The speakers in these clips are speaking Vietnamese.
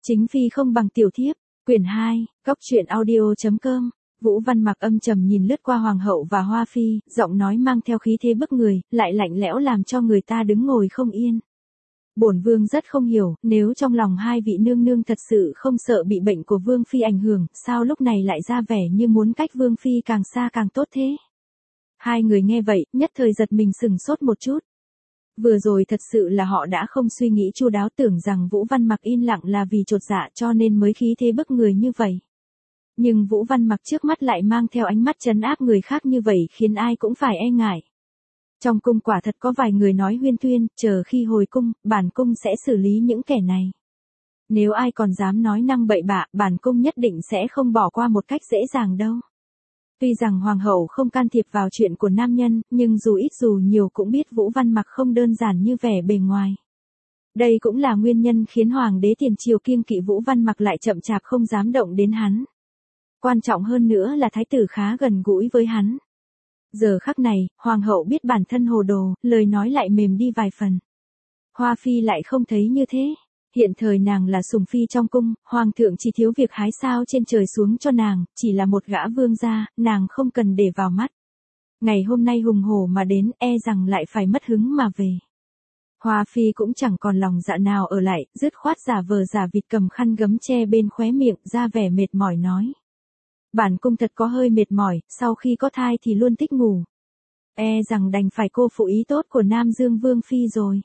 Chính phi không bằng tiểu thiếp, quyển 2, góc truyện audio.com. Vũ Văn Mặc âm trầm nhìn lướt qua hoàng hậu và Hoa Phi, giọng nói mang theo khí thế bức người, lại lạnh lẽo làm cho người ta đứng ngồi không yên. Bổn vương rất không hiểu, nếu trong lòng hai vị nương nương thật sự không sợ bị bệnh của vương phi ảnh hưởng, sao lúc này lại ra vẻ như muốn cách vương phi càng xa càng tốt thế? Hai người nghe vậy, nhất thời giật mình sừng sốt một chút. Vừa rồi thật sự là họ đã không suy nghĩ chu đáo, tưởng rằng Vũ Văn Mặc yên lặng là vì chột dạ cho nên mới khí thế bức người như vậy. Nhưng Vũ Văn Mặc trước mắt lại mang theo ánh mắt trấn áp người khác như vậy khiến ai cũng phải e ngại. Trong cung quả thật có vài người nói huyên thuyên, chờ khi hồi cung, bản cung sẽ xử lý những kẻ này. Nếu ai còn dám nói năng bậy bạ, bản cung nhất định sẽ không bỏ qua một cách dễ dàng đâu. Tuy rằng hoàng hậu không can thiệp vào chuyện của nam nhân, nhưng dù ít dù nhiều cũng biết Vũ Văn Mặc không đơn giản như vẻ bề ngoài. Đây cũng là nguyên nhân khiến hoàng đế tiền triều kiêng kỵ Vũ Văn Mặc lại chậm chạp không dám động đến hắn. Quan trọng hơn nữa là thái tử khá gần gũi với hắn. Giờ khắc này, hoàng hậu biết bản thân hồ đồ, lời nói lại mềm đi vài phần. Hoa Phi lại không thấy như thế. Hiện thời nàng là sủng phi trong cung, hoàng thượng chỉ thiếu việc hái sao trên trời xuống cho nàng, chỉ là một gã vương gia, nàng không cần để vào mắt. Ngày hôm nay hùng hổ mà đến, e rằng lại phải mất hứng mà về. Hoa Phi cũng chẳng còn lòng dạ nào ở lại, dứt khoát giả vờ giả vịt cầm khăn gấm che bên khóe miệng, ra vẻ mệt mỏi nói. Bản cung thật có hơi mệt mỏi, sau khi có thai thì luôn thích ngủ. E rằng đành phải cô phụ ý tốt của Nam Dương Vương Phi rồi.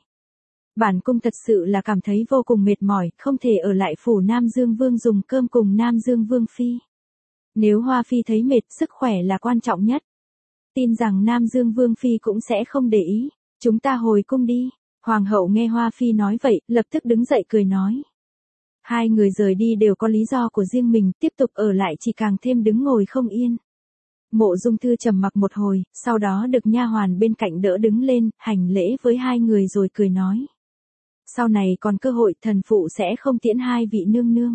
Bản cung thật sự là cảm thấy vô cùng mệt mỏi, không thể ở lại phủ Nam Dương Vương dùng cơm cùng Nam Dương Vương Phi. Nếu Hoa Phi thấy mệt, sức khỏe là quan trọng nhất. Tin rằng Nam Dương Vương Phi cũng sẽ không để ý. Chúng ta hồi cung đi. Hoàng hậu nghe Hoa Phi nói vậy, lập tức đứng dậy cười nói. Hai người rời đi đều có lý do của riêng mình, tiếp tục ở lại chỉ càng thêm đứng ngồi không yên. Mộ Dung Thư trầm mặc một hồi, sau đó được nha hoàn bên cạnh đỡ đứng lên, hành lễ với hai người rồi cười nói. Sau này còn cơ hội, thần phụ sẽ không tiễn hai vị nương nương.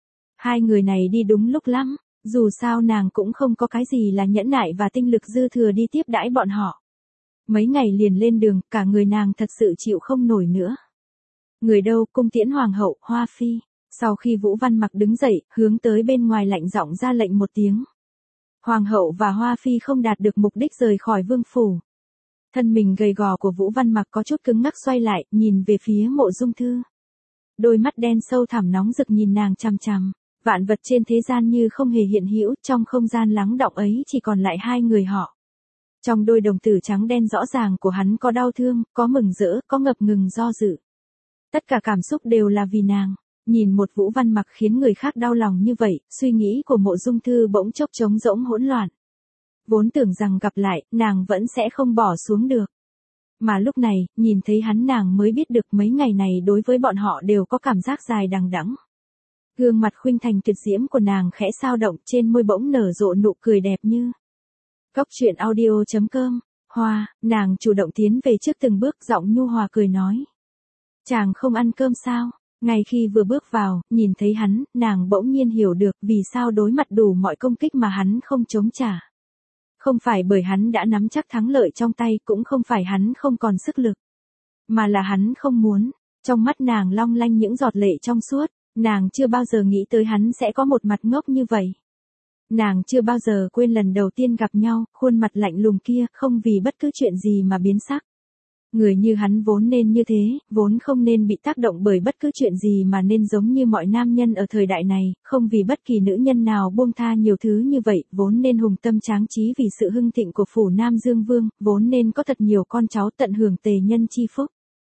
Hai người này đi đúng lúc lắm, dù sao nàng cũng không có cái gì là nhẫn nại và tinh lực dư thừa đi tiếp đãi bọn họ. Mấy ngày liền lên đường, cả người nàng thật sự chịu không nổi nữa. Người đâu, cung tiễn hoàng hậu, Hoa Phi. Sau khi Vũ Văn Mặc đứng dậy, hướng tới bên ngoài lạnh giọng ra lệnh một tiếng. Hoàng hậu và Hoa Phi không đạt được mục đích rời khỏi vương phủ. Thân mình gầy gò của Vũ Văn Mặc có chút cứng ngắc xoay lại, nhìn về phía Mộ Dung Thư. Đôi mắt đen sâu thẳm nóng rực nhìn nàng chằm chằm. Vạn vật trên thế gian như không hề hiện hữu, trong không gian lắng đọng ấy chỉ còn lại hai người họ. Trong đôi đồng tử trắng đen rõ ràng của hắn có đau thương, có mừng rỡ, có ngập ngừng do dự. Tất cả cảm xúc đều là vì nàng. Nhìn một Vũ Văn Mặc khiến người khác đau lòng như vậy, suy nghĩ của Mộ Dung Thư bỗng chốc trống rỗng hỗn loạn. Vốn tưởng rằng gặp lại, nàng vẫn sẽ không bỏ xuống được. Mà lúc này, nhìn thấy hắn nàng mới biết được mấy ngày này đối với bọn họ đều có cảm giác dài đằng đẵng. Gương mặt khuynh thành tuyệt diễm của nàng khẽ sao động, trên môi bỗng nở rộ nụ cười đẹp như. Góc truyện audio.com. Hoa, nàng chủ động tiến về trước từng bước, giọng nhu hòa cười nói. Chàng không ăn cơm sao? Ngay khi vừa bước vào, nhìn thấy hắn, nàng bỗng nhiên hiểu được vì sao đối mặt đủ mọi công kích mà hắn không chống trả. Không phải bởi hắn đã nắm chắc thắng lợi trong tay, cũng không phải hắn không còn sức lực. Mà là hắn không muốn. Trong mắt nàng long lanh những giọt lệ trong suốt, nàng chưa bao giờ nghĩ tới hắn sẽ có một mặt ngốc như vậy. Nàng chưa bao giờ quên lần đầu tiên gặp nhau, khuôn mặt lạnh lùng kia, không vì bất cứ chuyện gì mà biến sắc. Người như hắn vốn nên như thế, vốn không nên bị tác động bởi bất cứ chuyện gì mà nên giống như mọi nam nhân ở thời đại này, không vì bất kỳ nữ nhân nào buông tha nhiều thứ như vậy, vốn nên hùng tâm tráng trí vì sự hưng thịnh của phủ Nam Dương Vương, vốn nên có thật nhiều con cháu tận hưởng tề nhân chi phúc.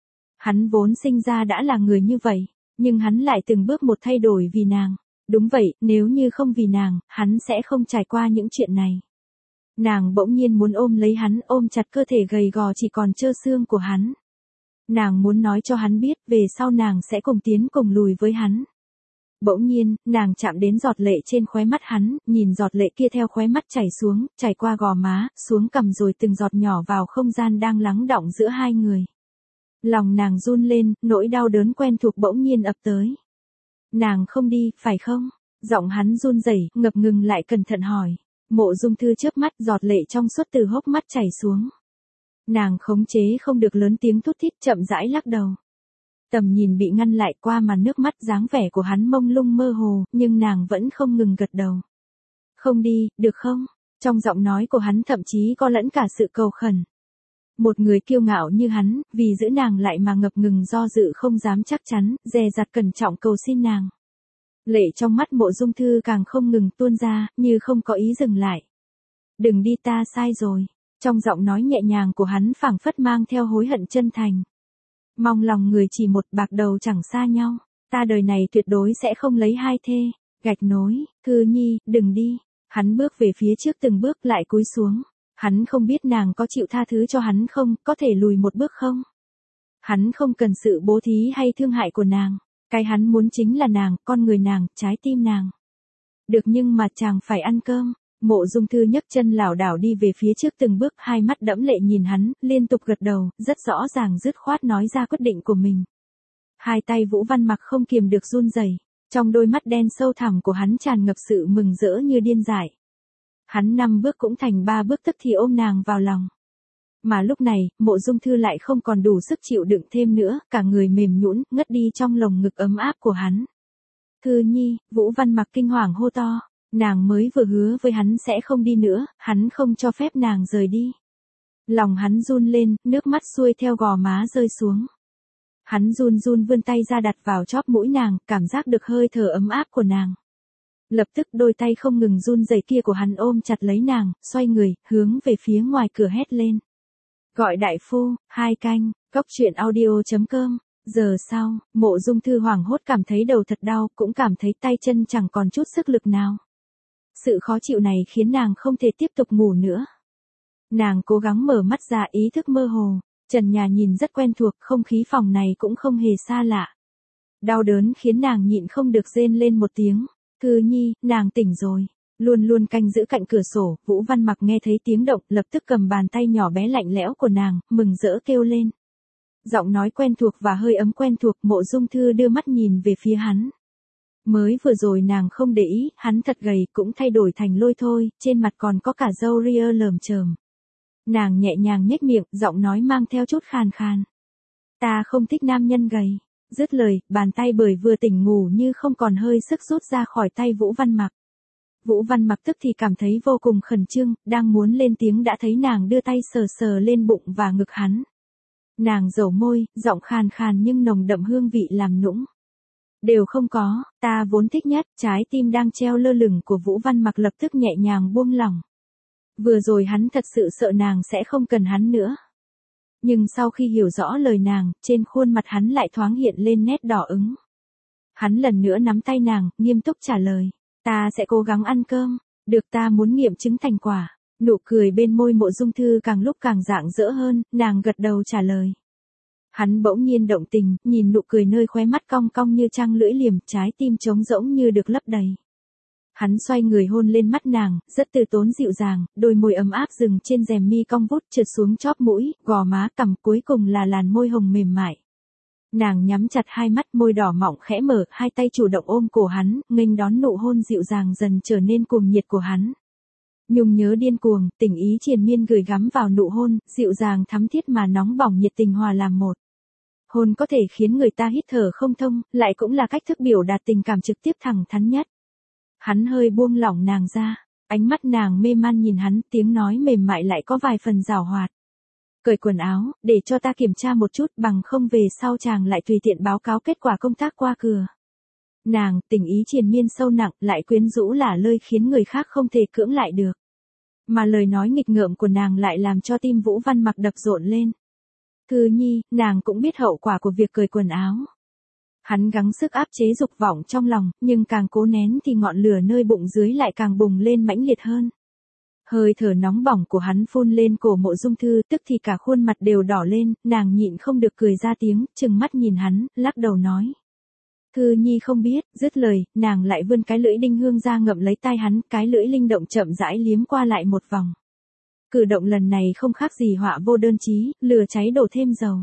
Hắn vốn sinh ra đã là người như vậy, nhưng hắn lại từng bước một thay đổi vì nàng. Đúng vậy, nếu như không vì nàng, hắn sẽ không trải qua những chuyện này. Nàng bỗng nhiên muốn ôm lấy hắn, ôm chặt cơ thể gầy gò chỉ còn trơ xương của hắn. Nàng muốn nói cho hắn biết, về sau nàng sẽ cùng tiến cùng lùi với hắn. Bỗng nhiên, nàng chạm đến giọt lệ trên khóe mắt hắn, nhìn giọt lệ kia theo khóe mắt chảy xuống, chảy qua gò má, xuống cằm rồi từng giọt nhỏ vào không gian đang lắng đọng giữa hai người. Lòng nàng run lên, nỗi đau đớn quen thuộc bỗng nhiên ập tới. Nàng không đi, phải không? Giọng hắn run rẩy, ngập ngừng lại cẩn thận hỏi. Mộ Dung Thư chớp mắt, giọt lệ trong suốt từ hốc mắt chảy xuống. Nàng khống chế không được lớn tiếng thút thít, chậm rãi lắc đầu. Tầm nhìn bị ngăn lại qua màn nước mắt, dáng vẻ của hắn mông lung mơ hồ, nhưng nàng vẫn không ngừng gật đầu. Không đi, được không? Trong giọng nói của hắn thậm chí có lẫn cả sự cầu khẩn. Một người kiêu ngạo như hắn, vì giữ nàng lại mà ngập ngừng do dự không dám chắc chắn, dè dặt cẩn trọng cầu xin nàng. Lệ trong mắt Mộ Dung Thư càng không ngừng tuôn ra, như không có ý dừng lại. Đừng đi, ta sai rồi. Trong giọng nói nhẹ nhàng của hắn phảng phất mang theo hối hận chân thành. Mong lòng người chỉ một, bạc đầu chẳng xa nhau. Ta đời này tuyệt đối sẽ không lấy hai thê. Gạch nối, Thư Nhi, đừng đi. Hắn bước về phía trước từng bước lại cúi xuống. Hắn không biết nàng có chịu tha thứ cho hắn không, có thể lùi một bước không. Hắn không cần sự bố thí hay thương hại của nàng. Cái hắn muốn chính là nàng, con người nàng, trái tim nàng. Được, nhưng mà chàng phải ăn cơm. Mộ Dung Thư nhấc chân lảo đảo đi về phía trước từng bước, hai mắt đẫm lệ nhìn hắn, liên tục gật đầu, rất rõ ràng dứt khoát nói ra quyết định của mình. Hai tay Vũ Văn Mặc không kiềm được run rẩy, trong đôi mắt đen sâu thẳm của hắn tràn ngập sự mừng rỡ như điên dại. Hắn 5 bước cũng thành 3 bước tức thì ôm nàng vào lòng. Mà lúc này, Mộ Dung Thư lại không còn đủ sức chịu đựng thêm nữa, cả người mềm nhũn, ngất đi trong lồng ngực ấm áp của hắn. Thư Nhi, Vũ Văn Mặc kinh hoàng hô to. Nàng mới vừa hứa với hắn sẽ không đi nữa, hắn không cho phép nàng rời đi. Lòng hắn run lên, nước mắt xuôi theo gò má rơi xuống. Hắn run run vươn tay ra đặt vào chóp mũi nàng, cảm giác được hơi thở ấm áp của nàng. Lập tức đôi tay không ngừng run rẩy kia của hắn ôm chặt lấy nàng, xoay người, hướng về phía ngoài cửa hét lên. Gọi đại phu, 2 canh, coctruyện.audio.com. Giờ sau, Mộ Dung Thư hoảng hốt cảm thấy đầu thật đau, cũng cảm thấy tay chân chẳng còn chút sức lực nào. Sự khó chịu này khiến nàng không thể tiếp tục ngủ nữa. Nàng cố gắng mở mắt ra, ý thức mơ hồ, trần nhà nhìn rất quen thuộc, không khí phòng này cũng không hề xa lạ. Đau đớn khiến nàng nhịn không được rên lên một tiếng. Thư Nhi, nàng tỉnh rồi. Luôn luôn canh giữ cạnh cửa sổ, Vũ Văn Mặc nghe thấy tiếng động, lập tức cầm bàn tay nhỏ bé lạnh lẽo của nàng, mừng rỡ kêu lên. Giọng nói quen thuộc và hơi ấm quen thuộc, Mộ Dung Thư đưa mắt nhìn về phía hắn. Mới vừa rồi nàng không để ý, hắn thật gầy, cũng thay đổi thành lôi thôi, trên mặt còn có cả râu ria lởm chởm. Nàng nhẹ nhàng nhếch miệng, giọng nói mang theo chút khàn khàn. Ta không thích nam nhân gầy. Dứt lời, bàn tay bởi vừa tỉnh ngủ như không còn hơi sức rút ra khỏi tay Vũ Văn Mặc. Vũ Văn Mặc tức thì cảm thấy vô cùng khẩn trương, đang muốn lên tiếng đã thấy nàng đưa tay sờ sờ lên bụng và ngực hắn. Nàng dầu môi, giọng khàn khàn nhưng nồng đậm hương vị làm nũng. Đều không có, ta vốn thích nhất. Trái tim đang treo lơ lửng của Vũ Văn Mặc lập tức nhẹ nhàng buông lỏng. Vừa rồi hắn thật sự sợ nàng sẽ không cần hắn nữa. Nhưng sau khi hiểu rõ lời nàng, trên khuôn mặt hắn lại thoáng hiện lên nét đỏ ửng. Hắn lần nữa nắm tay nàng, nghiêm túc trả lời. Ta sẽ cố gắng ăn cơm. Được, ta muốn nghiệm chứng thành quả. Nụ cười bên môi Mộ Dung Thư càng lúc càng rạng rỡ hơn, nàng gật đầu trả lời. Hắn bỗng nhiên động tình, nhìn nụ cười nơi khóe mắt cong cong như trăng lưỡi liềm, trái tim trống rỗng như được lấp đầy. Hắn xoay người hôn lên mắt nàng, rất từ tốn dịu dàng, đôi môi ấm áp dừng trên rèm mi cong vút trượt xuống chóp mũi, gò má, cằm, cuối cùng là làn môi hồng mềm mại. Nàng nhắm chặt hai mắt, môi đỏ mọng khẽ mở, hai tay chủ động ôm cổ hắn, nghênh đón nụ hôn dịu dàng dần trở nên cuồng nhiệt của hắn. Nhung nhớ điên cuồng, tình ý triền miên gửi gắm vào nụ hôn, dịu dàng thắm thiết mà nóng bỏng nhiệt tình hòa làm một. Hôn có thể khiến người ta hít thở không thông, lại cũng là cách thức biểu đạt tình cảm trực tiếp thẳng thắn nhất. Hắn hơi buông lỏng nàng ra, ánh mắt nàng mê man nhìn hắn, tiếng nói mềm mại lại có vài phần giảo hoạt. Cởi quần áo, để cho ta kiểm tra một chút, bằng không về sau chàng lại tùy tiện báo cáo kết quả công tác qua cửa. Nàng, tình ý triền miên sâu nặng, lại quyến rũ lả lơi khiến người khác không thể cưỡng lại được. Mà lời nói nghịch ngợm của nàng lại làm cho tim Vũ Văn Mặc đập rộn lên. Thư Nhi, nàng cũng biết hậu quả của việc cởi quần áo. Hắn gắng sức áp chế dục vọng trong lòng, nhưng càng cố nén thì ngọn lửa nơi bụng dưới lại càng bùng lên mãnh liệt hơn. Hơi thở nóng bỏng của hắn phun lên cổ Mộ Dung Thư, tức thì cả khuôn mặt đều đỏ lên, nàng nhịn không được cười ra tiếng, trừng mắt nhìn hắn, lắc đầu nói. Thư Nhi không biết, dứt lời, nàng lại vươn cái lưỡi đinh hương ra ngậm lấy tai hắn, cái lưỡi linh động chậm rãi liếm qua lại một vòng. Cử động lần này không khác gì họa vô đơn chí, lửa cháy đổ thêm dầu.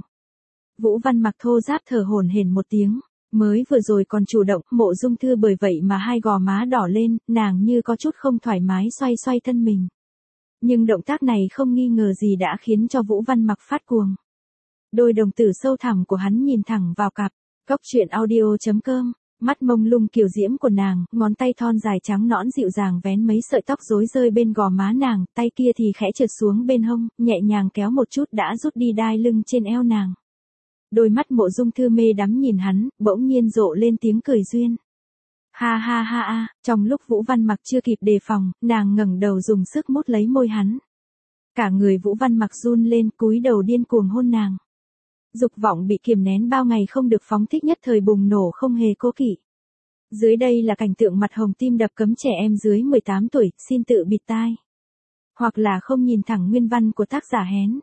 Vũ Văn Mặc thô ráp thở hổn hển một tiếng. Mới vừa rồi còn chủ động, Mộ Dung Thư bởi vậy mà hai gò má đỏ lên, nàng như có chút không thoải mái xoay xoay thân mình. Nhưng động tác này không nghi ngờ gì đã khiến cho Vũ Văn Mặc phát cuồng. Đôi đồng tử sâu thẳm của hắn nhìn thẳng vào cặp. Cóc truyện audio.com, mắt mông lung kiều diễm của nàng, ngón tay thon dài trắng nõn dịu dàng vén mấy sợi tóc rối rơi bên gò má nàng, tay kia thì khẽ trượt xuống bên hông, nhẹ nhàng kéo một chút đã rút đi đai lưng trên eo nàng. Đôi mắt Mộ Dung Thư mê đắm nhìn hắn, bỗng nhiên rộ lên tiếng cười duyên. Ha ha ha a, trong lúc Vũ Văn Mặc chưa kịp đề phòng, nàng ngẩng đầu dùng sức mút lấy môi hắn. Cả người Vũ Văn Mặc run lên, cúi đầu điên cuồng hôn nàng. Dục vọng bị kiềm nén bao ngày không được phóng thích nhất thời bùng nổ không hề cố kỵ. Dưới đây là cảnh tượng mặt hồng tim đập cấm trẻ em dưới 18 tuổi, xin tự bịt tai. Hoặc là không nhìn thẳng nguyên văn của tác giả Hén.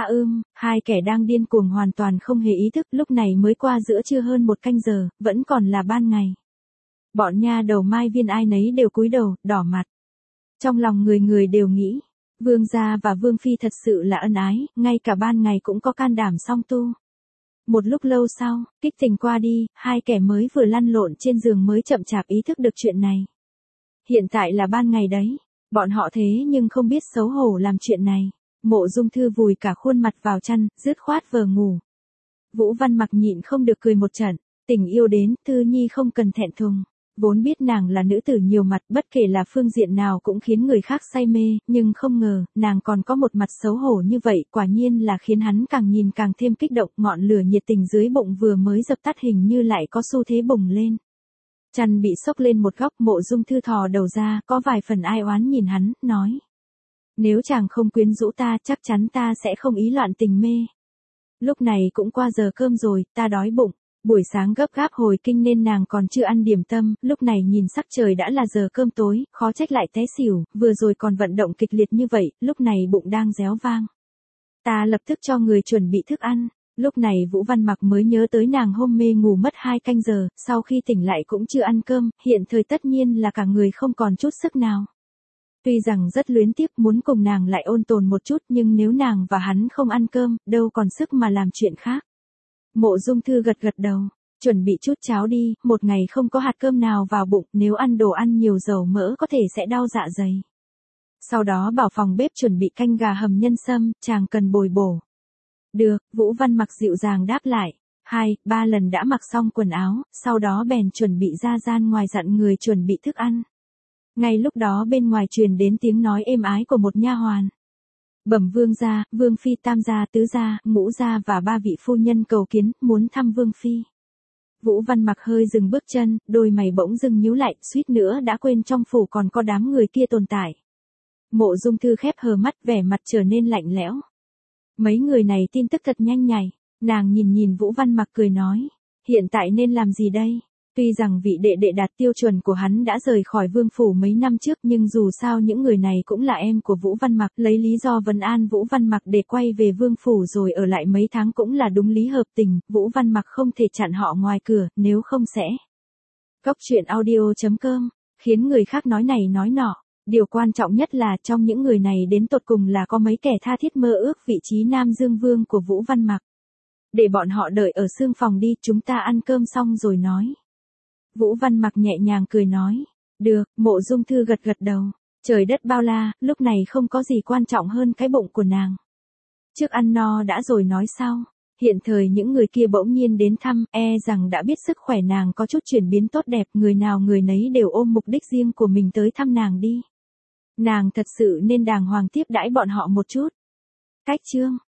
Hai kẻ đang điên cuồng hoàn toàn không hề ý thức, lúc này mới qua giữa trưa hơn 1 canh giờ, vẫn còn là ban ngày. Bọn nha đầu Mai Viên ai nấy đều cúi đầu, đỏ mặt. Trong lòng người người đều nghĩ, Vương gia và Vương phi thật sự là ân ái, ngay cả ban ngày cũng có can đảm song tu. Một lúc lâu sau, kích tình qua đi, hai kẻ mới vừa lăn lộn trên giường mới chậm chạp ý thức được chuyện này. Hiện tại là ban ngày đấy, bọn họ thế nhưng không biết xấu hổ làm chuyện này. Mộ Dung Thư vùi cả khuôn mặt vào chăn, dứt khoát vờ ngủ. Vũ Văn Mặc nhịn không được cười một trận, tình yêu đến, Thư Nhi không cần thẹn thùng. Vốn biết nàng là nữ tử nhiều mặt, bất kể là phương diện nào cũng khiến người khác say mê, nhưng không ngờ, nàng còn có một mặt xấu hổ như vậy, quả nhiên là khiến hắn càng nhìn càng thêm kích động, ngọn lửa nhiệt tình dưới bụng vừa mới dập tắt hình như lại có xu thế bùng lên. Chăn bị xốc lên một góc, Mộ Dung Thư thò đầu ra, có vài phần ai oán nhìn hắn, nói. Nếu chàng không quyến rũ ta, chắc chắn ta sẽ không ý loạn tình mê. Lúc này cũng qua giờ cơm rồi, ta đói bụng. Buổi sáng gấp gáp hồi kinh nên nàng còn chưa ăn điểm tâm, lúc này nhìn sắc trời đã là giờ cơm tối, khó trách lại té xỉu, vừa rồi còn vận động kịch liệt như vậy, lúc này bụng đang réo vang. Ta lập tức cho người chuẩn bị thức ăn. Lúc này Vũ Văn Mặc mới nhớ tới nàng hôm mê ngủ mất 2 canh giờ, sau khi tỉnh lại cũng chưa ăn cơm, hiện thời tất nhiên là cả người không còn chút sức nào. Tuy rằng rất luyến tiếc muốn cùng nàng lại ôn tồn một chút, nhưng nếu nàng và hắn không ăn cơm, đâu còn sức mà làm chuyện khác. Mộ Dung Thư gật gật đầu, chuẩn bị chút cháo đi, một ngày không có hạt cơm nào vào bụng, nếu ăn đồ ăn nhiều dầu mỡ có thể sẽ đau dạ dày. Sau đó bảo phòng bếp chuẩn bị canh gà hầm nhân sâm, chàng cần bồi bổ. Được, Vũ Văn Mặc dịu dàng đáp lại. 2-3 lần đã mặc xong quần áo, sau đó bèn chuẩn bị ra gian ngoài dặn người chuẩn bị thức ăn. Ngay lúc đó bên ngoài truyền đến tiếng nói êm ái của một nha hoàn. Bẩm vương gia, vương phi, tam gia, tứ gia, ngũ gia và 3 vị phu nhân cầu kiến, muốn thăm vương phi. Vũ Văn Mặc hơi dừng bước chân, đôi mày bỗng dưng nhíu lại, suýt nữa đã quên trong phủ còn có đám người kia tồn tại. Mộ Dung Thư khép hờ mắt, vẻ mặt trở nên lạnh lẽo. Mấy người này tin tức thật nhanh nhạy, nàng nhìn Vũ Văn Mặc cười nói, hiện tại nên làm gì đây? Tuy rằng vị đệ đệ đạt tiêu chuẩn của hắn đã rời khỏi vương phủ mấy năm trước, nhưng dù sao những người này cũng là em của Vũ Văn Mặc, lấy lý do vấn an Vũ Văn Mặc để quay về vương phủ rồi ở lại mấy tháng cũng là đúng lý hợp tình, Vũ Văn Mặc không thể chặn họ ngoài cửa, nếu không sẽ. Cóc truyện audio.com, khiến người khác nói này nói nọ, điều quan trọng nhất là trong những người này đến tột cùng là có mấy kẻ tha thiết mơ ước vị trí Nam Dương Vương của Vũ Văn Mặc. Để bọn họ đợi ở xương phòng đi, chúng ta ăn cơm xong rồi nói. Vũ Văn Mặc nhẹ nhàng cười nói. Được, Mộ Dung Thư gật gật đầu. Trời đất bao la, lúc này không có gì quan trọng hơn cái bụng của nàng. Trước ăn no đã rồi nói sau. Hiện thời những người kia bỗng nhiên đến thăm, rằng đã biết sức khỏe nàng có chút chuyển biến tốt đẹp, người nào người nấy đều ôm mục đích riêng của mình tới thăm nàng đi. Nàng thật sự nên đàng hoàng tiếp đãi bọn họ một chút. Cách chương